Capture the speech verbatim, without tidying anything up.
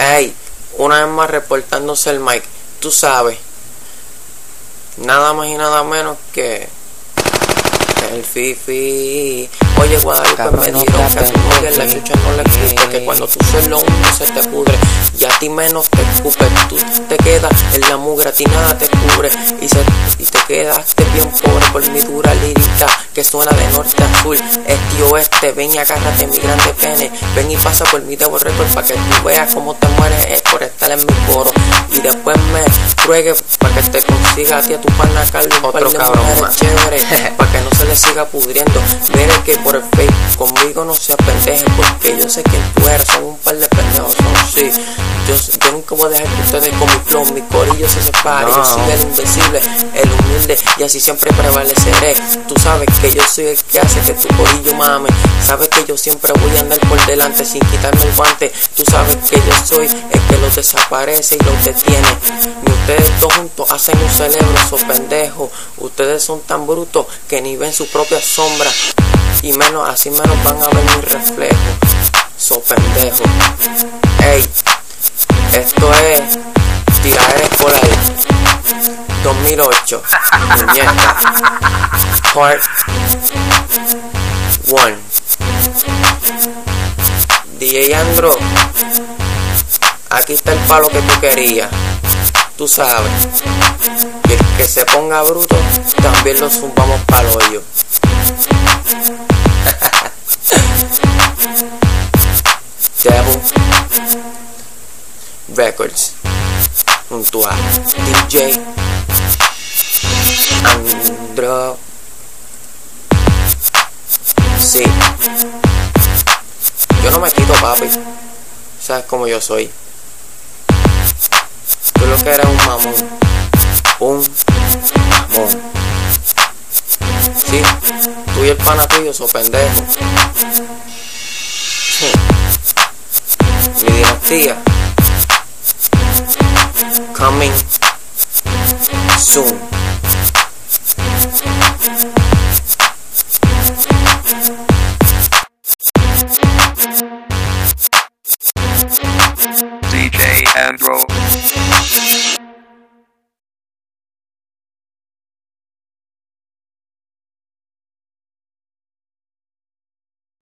Ey, una vez más reportándose el Mike, tú sabes, nada más y nada menos que el Fifi. Oye, Guadalupe, Cabrón, me no dieron que a tu novia te la chucha no le escupe, que cuando tú suelas uno se te pudre y a ti menos te escupe. Tú te quedas en la mugre, a ti nada te cubre y, se, y te quedaste bien pobre por mi dura lirita que suena de norte a sur, este y oeste. Ven y agárrate mi grande pene, ven y pasa por mi debo récord para que tú veas cómo te mueres eh, por estar en mi coro y después me ruegue para que te consiga a ti a tu pana Carlos un par de mujeres chéveres para que no se le siga pudriendo. Mire que por el fake conmigo no se apendeje porque yo sé quién tú eres, son un par de pendejos, son sí. Yo, yo nunca voy a dejar que ustedes con mi flow, mi corillo se separe. No. Yo soy el invencible, el humilde y así siempre prevaleceré. Tú sabes que yo soy el que hace que tu corillo mame. Sabes que yo siempre voy a andar por delante sin quitarme el guante. Tú sabes que yo soy el que los desaparece y los detiene. Ni ustedes dos juntos hacen un cerebro, esos pendejos. Ustedes son tan brutos que ni ven su propia sombra y menos, así menos van a ver mi reflejo. So pendejo. Ey, esto es Tiraderas Escolar dos mil ocho. Muñeca. Part uno. D J Andro, aquí está el palo que tú querías. Tú sabes. Y el que se ponga bruto, también lo zumbamos pa'l hoyo. Devil Records junto a D J Andro. Sí, yo no me quito, papi. Sabes cómo yo soy. Tú lo que eres un mamón. Un mamón. Sí, tú y el pana tuyo sos pendejos. Mi dinastía coming soon. D J Andro.